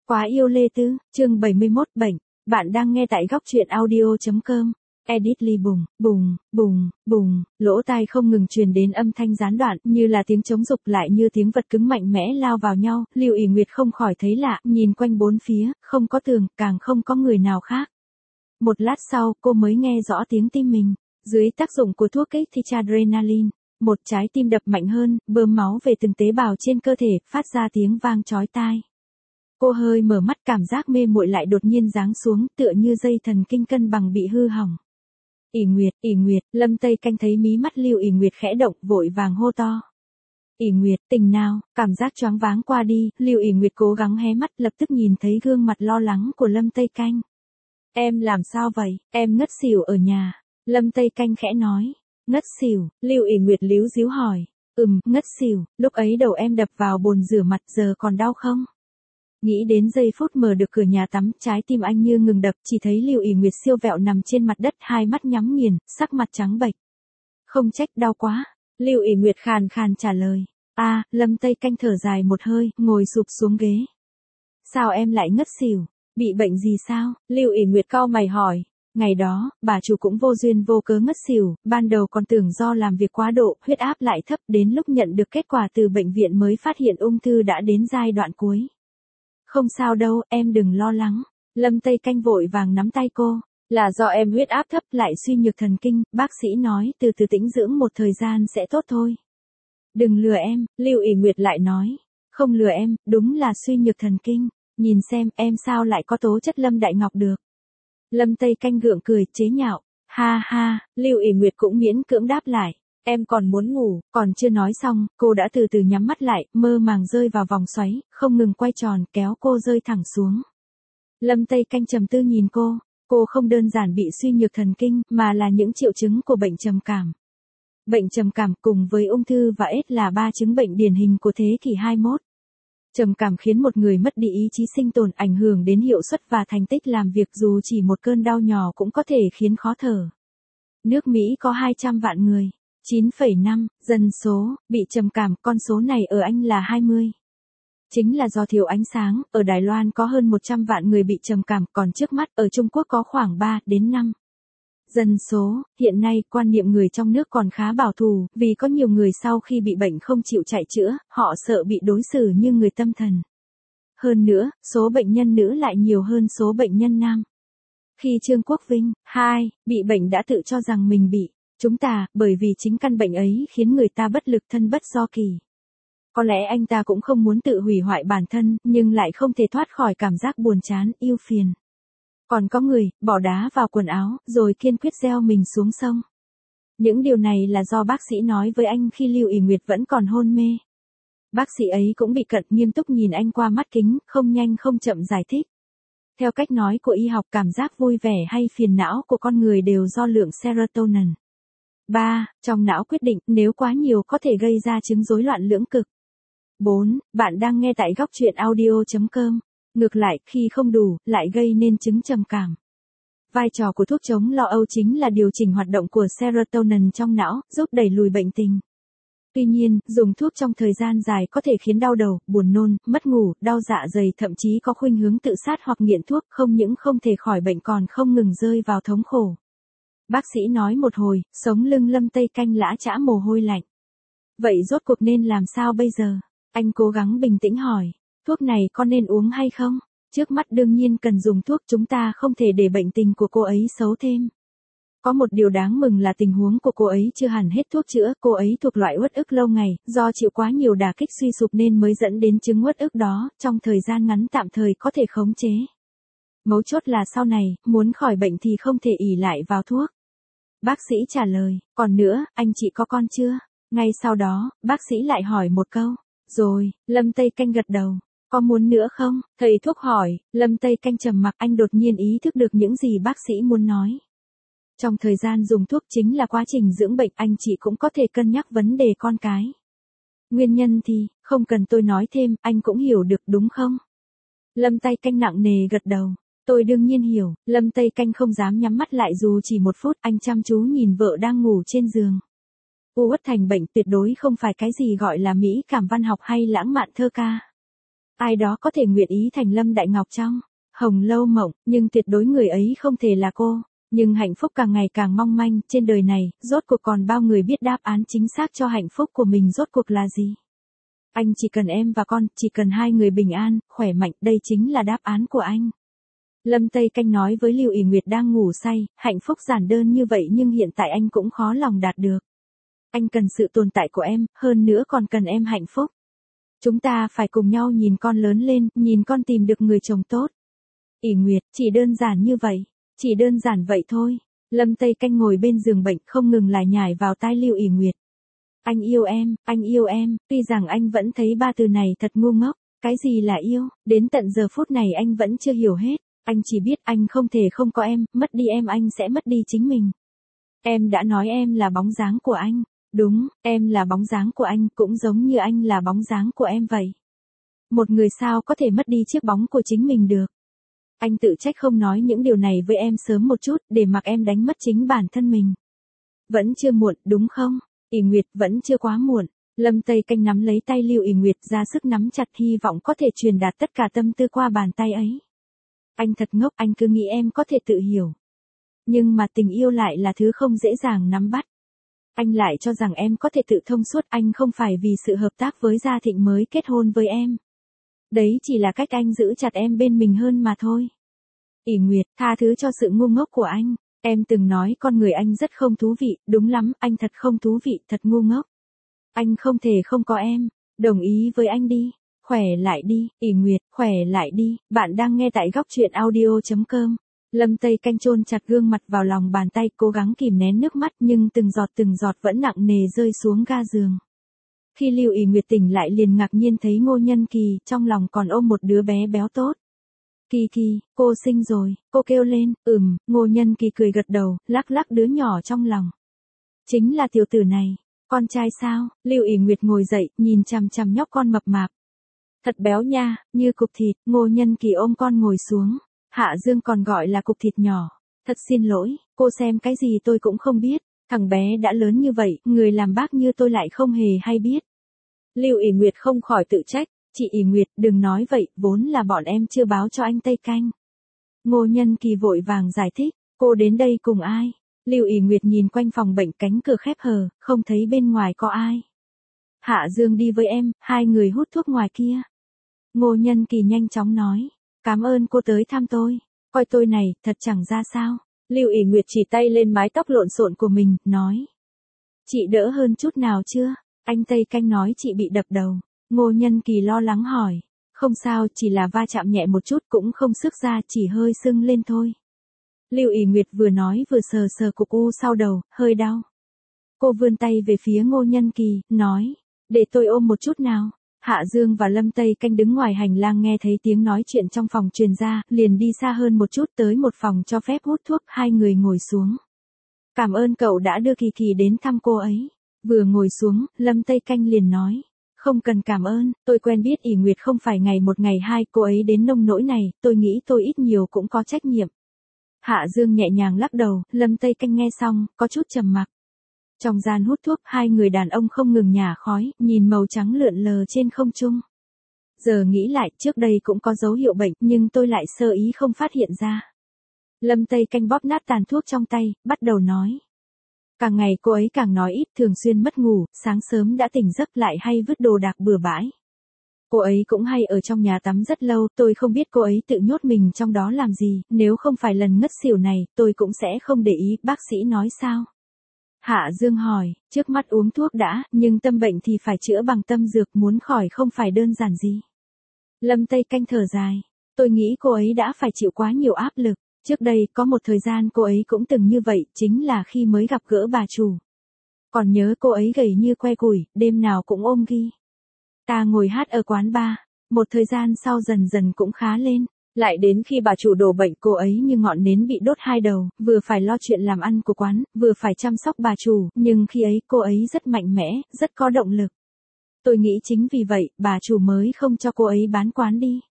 Quá yêu Lê Tư, chương 71 bệnh. Bạn đang nghe tại góc truyện audio.com. Edit ly bùng, bùng, bùng, bùng, lỗ tai không ngừng truyền đến âm thanh gián đoạn, như là tiếng trống dục lại như tiếng vật cứng mạnh mẽ lao vào nhau. Lưu ỷ Nguyệt không khỏi thấy lạ, nhìn quanh bốn phía, không có tường, càng không có người nào khác. Một lát sau, cô mới nghe rõ tiếng tim mình. Dưới tác dụng của thuốc kích thích adrenaline, một trái tim đập mạnh hơn, bơm máu về từng tế bào trên cơ thể, phát ra tiếng vang chói tai. Cô hơi mở mắt, cảm giác mê muội lại đột nhiên giáng xuống, tựa như dây thần kinh cân bằng bị hư hỏng. Ỷ Nguyệt, Lâm Tây Canh thấy mí mắt Lưu ỷ Nguyệt khẽ động, vội vàng hô to. ỷ Nguyệt, tỉnh nào, cảm giác choáng váng qua đi, Lưu ỷ Nguyệt cố gắng hé mắt, lập tức nhìn thấy gương mặt lo lắng của Lâm Tây Canh. Em làm sao vậy, em ngất xỉu ở nhà. Lâm Tây Canh khẽ nói. Ngất xỉu, Lưu ỷ Nguyệt líu díu hỏi. Ngất xỉu, lúc ấy đầu em đập vào bồn rửa mặt, giờ còn đau không? Nghĩ đến giây phút mở được cửa nhà tắm, trái tim anh như ngừng đập, chỉ thấy Lưu ỷ Nguyệt siêu vẹo nằm trên mặt đất, hai mắt nhắm nghiền, sắc mặt trắng bệch. Không trách, đau quá. Lưu ỷ Nguyệt khàn khàn trả lời. Lâm Tây Canh thở dài một hơi, ngồi sụp xuống ghế. Sao em lại ngất xỉu? Bị bệnh gì sao? Lưu ỷ Nguyệt cau mày hỏi. Ngày đó, bà chủ cũng vô duyên vô cớ ngất xỉu, ban đầu còn tưởng do làm việc quá độ, huyết áp lại thấp, đến lúc nhận được kết quả từ bệnh viện mới phát hiện ung thư đã đến giai đoạn cuối. Không sao đâu, em đừng lo lắng. Lâm Tây Canh vội vàng nắm tay cô. Là do em huyết áp thấp lại suy nhược thần kinh, bác sĩ nói từ từ tĩnh dưỡng một thời gian sẽ tốt thôi. Đừng lừa em, Lưu ỷ Nguyệt lại nói. Không lừa em, đúng là suy nhược thần kinh. Nhìn xem, em sao lại có tố chất Lâm Đại Ngọc được. Lâm Tây Canh gượng cười, chế nhạo. Ha ha, Lưu ỷ Nguyệt cũng miễn cưỡng đáp lại. Em còn muốn ngủ, còn chưa nói xong, cô đã từ từ nhắm mắt lại, mơ màng rơi vào vòng xoáy, không ngừng quay tròn, kéo cô rơi thẳng xuống. Lâm Tây Canh trầm tư nhìn cô không đơn giản bị suy nhược thần kinh, mà là những triệu chứng của bệnh trầm cảm. Bệnh trầm cảm cùng với ung thư và AIDS là 3 chứng bệnh điển hình của thế kỷ 21. Trầm cảm khiến một người mất đi ý chí sinh tồn, ảnh hưởng đến hiệu suất và thành tích làm việc, dù chỉ một cơn đau nhỏ cũng có thể khiến khó thở. Nước Mỹ có 200 vạn người. 9,5 dân số bị trầm cảm, con số này ở Anh là 20. Chính là do thiếu ánh sáng, ở Đài Loan có hơn 100 vạn người bị trầm cảm, còn trước mắt ở Trung Quốc có khoảng 3 đến 5 dân số. Hiện nay, quan niệm người trong nước còn khá bảo thủ, vì có nhiều người sau khi bị bệnh không chịu chạy chữa, họ sợ bị đối xử như người tâm thần. Hơn nữa, số bệnh nhân nữ lại nhiều hơn số bệnh nhân nam. Khi Trương Quốc Vinh, bị bệnh đã tự cho rằng mình bị chúng ta, bởi vì chính căn bệnh ấy khiến người ta bất lực, thân bất do kỳ. Có lẽ anh ta cũng không muốn tự hủy hoại bản thân, nhưng lại không thể thoát khỏi cảm giác buồn chán, ưu phiền. Còn có người, bỏ đá vào quần áo, rồi kiên quyết gieo mình xuống sông. Những điều này là do bác sĩ nói với anh khi Lưu ỷ Nguyệt vẫn còn hôn mê. Bác sĩ ấy cũng bị cận, nghiêm túc nhìn anh qua mắt kính, không nhanh không chậm giải thích. Theo cách nói của y học, cảm giác vui vẻ hay phiền não của con người đều do lượng serotonin. Trong não quyết định, nếu quá nhiều có thể gây ra chứng rối loạn lưỡng cực. 4. Bạn đang nghe tại góc truyện audio.com. Ngược lại, khi không đủ, lại gây nên chứng trầm cảm. Vai trò của thuốc chống lo âu chính là điều chỉnh hoạt động của serotonin trong não, giúp đẩy lùi bệnh tình. Tuy nhiên, dùng thuốc trong thời gian dài có thể khiến đau đầu, buồn nôn, mất ngủ, đau dạ dày, thậm chí có khuynh hướng tự sát hoặc nghiện thuốc, không những không thể khỏi bệnh còn không ngừng rơi vào thống khổ. Bác sĩ nói một hồi, sống lưng Lâm Tây Canh lã chã mồ hôi lạnh. Vậy rốt cuộc nên làm sao bây giờ? Anh cố gắng bình tĩnh hỏi. Thuốc này có nên uống hay không? Trước mắt đương nhiên cần dùng thuốc, chúng ta không thể để bệnh tình của cô ấy xấu thêm. Có một điều đáng mừng là tình huống của cô ấy chưa hẳn hết thuốc chữa, cô ấy thuộc loại uất ức lâu ngày, do chịu quá nhiều đả kích suy sụp nên mới dẫn đến chứng uất ức đó, trong thời gian ngắn tạm thời có thể khống chế. Mấu chốt là sau này, muốn khỏi bệnh thì không thể ỷ lại vào thuốc. Bác sĩ trả lời, còn nữa, anh chị có con chưa? Ngay sau đó, bác sĩ lại hỏi một câu. Rồi, Lâm Tây Canh gật đầu. Có muốn nữa không? Thầy thuốc hỏi, Lâm Tây Canh trầm mặc, anh đột nhiên ý thức được những gì bác sĩ muốn nói. Trong thời gian dùng thuốc chính là quá trình dưỡng bệnh, anh chị cũng có thể cân nhắc vấn đề con cái. Nguyên nhân thì, không cần tôi nói thêm, anh cũng hiểu được đúng không? Lâm Tây Canh nặng nề gật đầu. Tôi đương nhiên hiểu, Lâm Tây Canh không dám nhắm mắt lại dù chỉ một phút, anh chăm chú nhìn vợ đang ngủ trên giường. U uất thành bệnh tuyệt đối không phải cái gì gọi là mỹ cảm văn học hay lãng mạn thơ ca. Ai đó có thể nguyện ý thành Lâm Đại Ngọc trong Hồng Lâu Mộng, nhưng tuyệt đối người ấy không thể là cô. Nhưng hạnh phúc càng ngày càng mong manh, trên đời này, rốt cuộc còn bao người biết đáp án chính xác cho hạnh phúc của mình rốt cuộc là gì. Anh chỉ cần em và con, chỉ cần hai người bình an, khỏe mạnh, đây chính là đáp án của anh. Lâm Tây Canh nói với Lưu ỷ Nguyệt đang ngủ say, hạnh phúc giản đơn như vậy nhưng hiện tại anh cũng khó lòng đạt được. Anh cần sự tồn tại của em, hơn nữa còn cần em hạnh phúc. Chúng ta phải cùng nhau nhìn con lớn lên, nhìn con tìm được người chồng tốt. ỷ Nguyệt, chỉ đơn giản như vậy, chỉ đơn giản vậy thôi. Lâm Tây Canh ngồi bên giường bệnh không ngừng lải nhải vào tai Lưu ỷ Nguyệt. Anh yêu em, tuy rằng anh vẫn thấy ba từ này thật ngu ngốc, cái gì là yêu, đến tận giờ phút này anh vẫn chưa hiểu hết, anh chỉ biết anh không thể không có em, mất đi em anh sẽ mất đi chính mình. Em đã nói em là bóng dáng của anh, đúng, em là bóng dáng của anh, cũng giống như anh là bóng dáng của em vậy. Một người sao có thể mất đi chiếc bóng của chính mình được. Anh tự trách không nói những điều này với em sớm một chút, để mặc em đánh mất chính bản thân mình. Vẫn chưa muộn, đúng không? ỷ Nguyệt, vẫn chưa quá muộn. Lâm Tây Canh nắm lấy tay Lưu ỷ Nguyệt ra sức nắm chặt, hy vọng có thể truyền đạt tất cả tâm tư qua bàn tay ấy. Anh thật ngốc, anh cứ nghĩ em có thể tự hiểu. Nhưng mà tình yêu lại là thứ không dễ dàng nắm bắt. Anh lại cho rằng em có thể tự thông suốt, anh không phải vì sự hợp tác với Gia Thịnh mới kết hôn với em. Đấy chỉ là cách anh giữ chặt em bên mình hơn mà thôi. ỷ Nguyệt, tha thứ cho sự ngu ngốc của anh. Em từng nói con người anh rất không thú vị, đúng lắm, anh thật không thú vị, thật ngu ngốc. Anh không thể không có em, đồng ý với anh đi, khỏe lại đi, ỷ Nguyệt, khỏe lại đi, bạn đang nghe tại góc truyện audio.com. Lâm Tây Canh chôn chặt gương mặt vào lòng bàn tay, cố gắng kìm nén nước mắt nhưng từng giọt vẫn nặng nề rơi xuống ga giường. Khi Lưu ỷ Nguyệt tỉnh lại liền ngạc nhiên thấy Ngô Nhân Kỳ, trong lòng còn ôm một đứa bé béo tốt. Kỳ Kỳ, cô sinh rồi, cô kêu lên, Ngô Nhân Kỳ cười gật đầu, lắc lắc đứa nhỏ trong lòng. Chính là tiểu tử này, con trai sao? Lưu ỷ Nguyệt ngồi dậy, nhìn chằm chằm nhóc con mập mạp. Thật béo nha, như cục thịt, Ngô Nhân Kỳ ôm con ngồi xuống. Hạ Dương còn gọi là cục thịt nhỏ. Thật xin lỗi, cô xem cái gì tôi cũng không biết, thằng bé đã lớn như vậy, người làm bác như tôi lại không hề hay biết. Lưu ỷ Nguyệt không khỏi tự trách, chị ỷ Nguyệt đừng nói vậy, vốn là bọn em chưa báo cho anh Tây Canh. Ngô Nhân Kỳ vội vàng giải thích, cô đến đây cùng ai? Lưu ỷ Nguyệt nhìn quanh phòng bệnh, cánh cửa khép hờ, không thấy bên ngoài có ai. Hạ Dương đi với em, hai người hút thuốc ngoài kia. Ngô Nhân Kỳ nhanh chóng nói, cảm ơn cô tới thăm tôi, coi tôi này, thật chẳng ra sao. Lưu ỷ Nguyệt chỉ tay lên mái tóc lộn xộn của mình, nói. Chị đỡ hơn chút nào chưa? Anh Tây Canh nói chị bị đập đầu. Ngô Nhân Kỳ lo lắng hỏi. Không sao, chỉ là va chạm nhẹ một chút, cũng không sức ra, chỉ hơi sưng lên thôi. Lưu ỷ Nguyệt vừa nói vừa sờ sờ cục u sau đầu, hơi đau. Cô vươn tay về phía Ngô Nhân Kỳ, nói. Để tôi ôm một chút nào. Hạ Dương và Lâm Tây Canh đứng ngoài hành lang nghe thấy tiếng nói chuyện trong phòng truyền ra, liền đi xa hơn một chút tới một phòng cho phép hút thuốc, hai người ngồi xuống. Cảm ơn cậu đã đưa Kỳ Kỳ đến thăm cô ấy. Vừa ngồi xuống, Lâm Tây Canh liền nói. Không cần cảm ơn, tôi quen biết ỷ Nguyệt không phải ngày một ngày hai, cô ấy đến nông nỗi này, tôi nghĩ tôi ít nhiều cũng có trách nhiệm. Hạ Dương nhẹ nhàng lắc đầu, Lâm Tây Canh nghe xong, có chút trầm mặc. Trong gian hút thuốc, hai người đàn ông không ngừng nhả khói, nhìn màu trắng lượn lờ trên không trung. Giờ nghĩ lại, trước đây cũng có dấu hiệu bệnh, nhưng tôi lại sơ ý không phát hiện ra. Lâm Tây Canh bóp nát tàn thuốc trong tay, bắt đầu nói. Càng ngày cô ấy càng nói ít, thường xuyên mất ngủ, sáng sớm đã tỉnh giấc lại hay vứt đồ đạc bừa bãi. Cô ấy cũng hay ở trong nhà tắm rất lâu, tôi không biết cô ấy tự nhốt mình trong đó làm gì, nếu không phải lần ngất xỉu này, tôi cũng sẽ không để ý, bác sĩ nói sao? Hạ Dương hỏi, trước mắt uống thuốc đã, nhưng tâm bệnh thì phải chữa bằng tâm dược, muốn khỏi không phải đơn giản gì. Lâm Tây Canh thở dài, tôi nghĩ cô ấy đã phải chịu quá nhiều áp lực. Trước đây, có một thời gian cô ấy cũng từng như vậy, chính là khi mới gặp gỡ bà chủ. Còn nhớ cô ấy gầy như que củi, đêm nào cũng ôm ghi. Ta ngồi hát ở quán bar, một thời gian sau dần dần cũng khá lên. Lại đến khi bà chủ đổ bệnh, cô ấy như ngọn nến bị đốt hai đầu, vừa phải lo chuyện làm ăn của quán, vừa phải chăm sóc bà chủ, nhưng khi ấy cô ấy rất mạnh mẽ, rất có động lực. Tôi nghĩ chính vì vậy, bà chủ mới không cho cô ấy bán quán đi.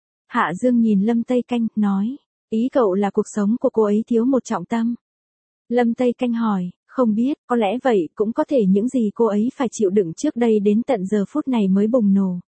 Hạ Dương nhìn Lâm Tây Canh, nói. Ý cậu là cuộc sống của cô ấy thiếu một trọng tâm. Lâm Tây Canh hỏi, không biết, có lẽ vậy, cũng có thể những gì cô ấy phải chịu đựng trước đây đến tận giờ phút này mới bùng nổ.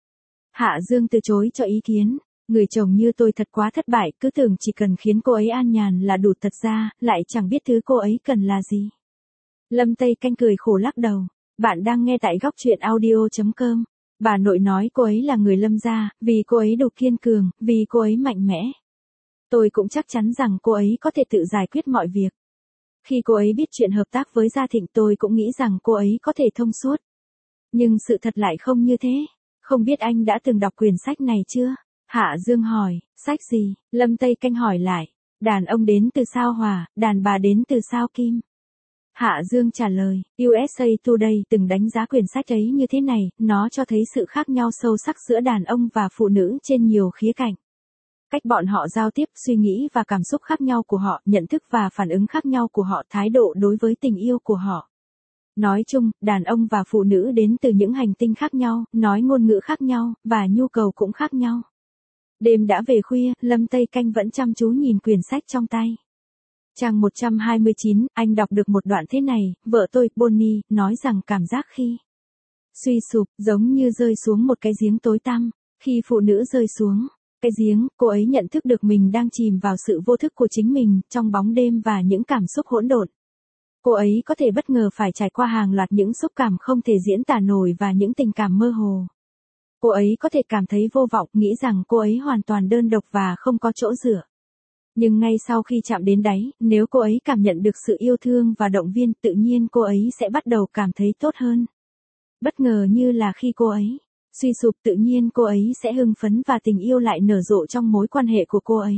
Hạ Dương từ chối cho ý kiến. Người chồng như tôi thật quá thất bại, cứ tưởng chỉ cần khiến cô ấy an nhàn là đủ, thật ra, lại chẳng biết thứ cô ấy cần là gì. Lâm Tây Canh cười khổ lắc đầu. Bạn đang nghe tại góc truyện audio.com. Bà nội nói cô ấy là người Lâm gia, vì cô ấy đủ kiên cường, vì cô ấy mạnh mẽ. Tôi cũng chắc chắn rằng cô ấy có thể tự giải quyết mọi việc. Khi cô ấy biết chuyện hợp tác với Gia Thịnh, tôi cũng nghĩ rằng cô ấy có thể thông suốt. Nhưng sự thật lại không như thế. Không biết anh đã từng đọc quyển sách này chưa? Hạ Dương hỏi, sách gì? Lâm Tây Canh hỏi lại. Đàn ông đến từ sao Hỏa, đàn bà đến từ sao Kim. Hạ Dương trả lời, USA Today từng đánh giá quyển sách ấy như thế này, nó cho thấy sự khác nhau sâu sắc giữa đàn ông và phụ nữ trên nhiều khía cạnh. Cách bọn họ giao tiếp, suy nghĩ và cảm xúc khác nhau của họ, nhận thức và phản ứng khác nhau của họ, thái độ đối với tình yêu của họ. Nói chung, đàn ông và phụ nữ đến từ những hành tinh khác nhau, nói ngôn ngữ khác nhau, và nhu cầu cũng khác nhau. Đêm đã về khuya, Lâm Tây Canh vẫn chăm chú nhìn quyển sách trong tay. Trang 129, anh đọc được một đoạn thế này, vợ tôi, Bonnie, nói rằng cảm giác khi suy sụp, giống như rơi xuống một cái giếng tối tăm. Khi phụ nữ rơi xuống cái giếng, cô ấy nhận thức được mình đang chìm vào sự vô thức của chính mình, trong bóng đêm và những cảm xúc hỗn độn. Cô ấy có thể bất ngờ phải trải qua hàng loạt những xúc cảm không thể diễn tả nổi và những tình cảm mơ hồ. Cô ấy có thể cảm thấy vô vọng, nghĩ rằng cô ấy hoàn toàn đơn độc và không có chỗ dựa. Nhưng ngay sau khi chạm đến đáy, nếu cô ấy cảm nhận được sự yêu thương và động viên, tự nhiên cô ấy sẽ bắt đầu cảm thấy tốt hơn. Bất ngờ như là khi cô ấy suy sụp, tự nhiên cô ấy sẽ hưng phấn và tình yêu lại nở rộ trong mối quan hệ của cô ấy.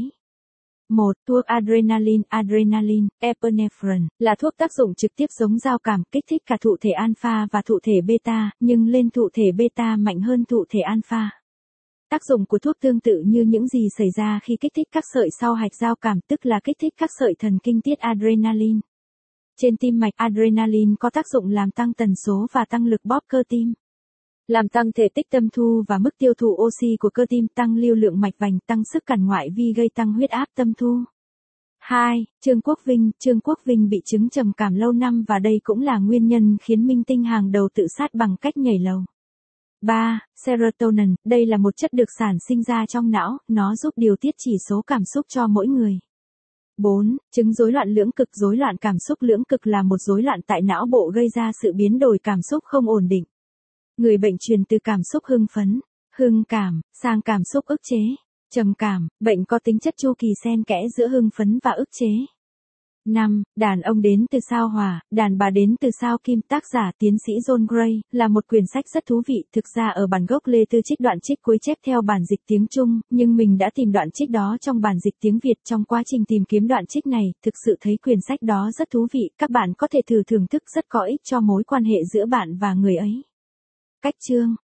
1. Thuốc adrenaline, epinephrine, là thuốc tác dụng trực tiếp giống giao cảm, kích thích cả thụ thể alpha và thụ thể beta, nhưng lên thụ thể beta mạnh hơn thụ thể alpha. Tác dụng của thuốc tương tự như những gì xảy ra khi kích thích các sợi sau hạch giao cảm, tức là kích thích các sợi thần kinh tiết adrenaline. Trên tim mạch, adrenaline có tác dụng làm tăng tần số và tăng lực bóp cơ tim. Làm tăng thể tích tâm thu và mức tiêu thụ oxy của cơ tim, tăng lưu lượng mạch vành, tăng sức cản ngoại vi gây tăng huyết áp tâm thu. 2. Trương Quốc Vinh bị chứng trầm cảm lâu năm và đây cũng là nguyên nhân khiến minh tinh hàng đầu tự sát bằng cách nhảy lầu. 3. Serotonin, đây là một chất được sản sinh ra trong não, nó giúp điều tiết chỉ số cảm xúc cho mỗi người. 4. Chứng rối loạn lưỡng cực. Rối loạn cảm xúc lưỡng cực là một rối loạn tại não bộ gây ra sự biến đổi cảm xúc không ổn định. Người bệnh truyền từ cảm xúc hưng phấn, hưng cảm, sang cảm xúc ức chế, trầm cảm. Bệnh có tính chất chu kỳ xen kẽ giữa hưng phấn và ức chế. 5. Đàn ông đến từ sao Hỏa, đàn bà đến từ sao Kim. Tác giả tiến sĩ John Gray, là một quyển sách rất thú vị. Thực ra ở bản gốc Lê Tư trích đoạn trích cuối chép theo bản dịch tiếng Trung, nhưng mình đã tìm đoạn trích đó trong bản dịch tiếng Việt. Trong quá trình tìm kiếm đoạn trích này, thực sự thấy quyển sách đó rất thú vị, các bạn có thể thử thưởng thức, rất có ích cho mối quan hệ giữa bạn và người ấy. Cách chương